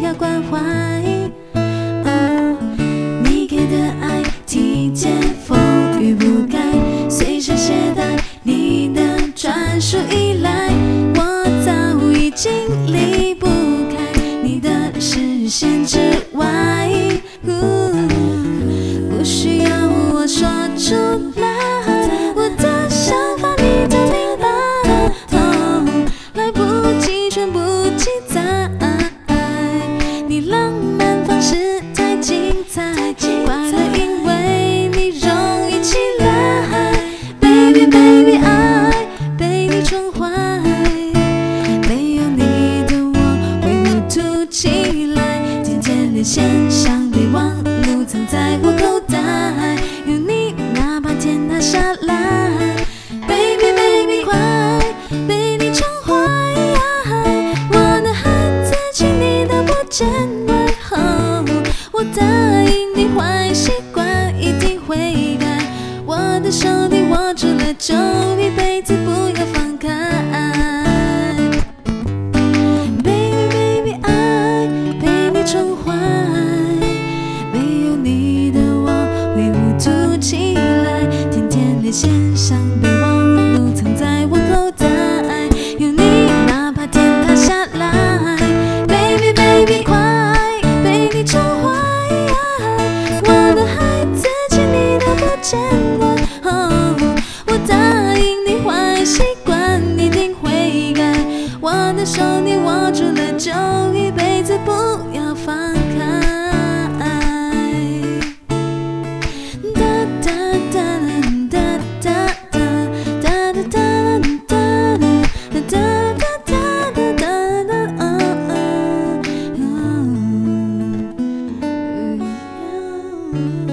要关怀。你给的爱体贴风雨不改，随身携带你的专属依赖，我早已经离不开你的视线之外。不需要我说出来，我的想法你都明白，来不及全部记载，你浪漫方式太精彩，快乐因为你容易起来。Baby baby 爱被你宠坏，没有你的我会糊涂起来，渐渐连线像备忘录藏在我口袋，有你哪怕天塌下来。Baby baby 快被你宠坏，我的孩子请你都不见外后，我答应你坏习惯一定会改，我的手你握住了就一辈子不要放开。Baby baby 爱被你宠坏，没有你的我会糊涂起来，天天连线像备忘录藏在我口袋，有你哪怕天塌下来。Baby baby 快被你宠坏，我的孩子请你都不见外后，我答应你坏习惯一定会改，我的手你握住了就一辈子不要放开。嗯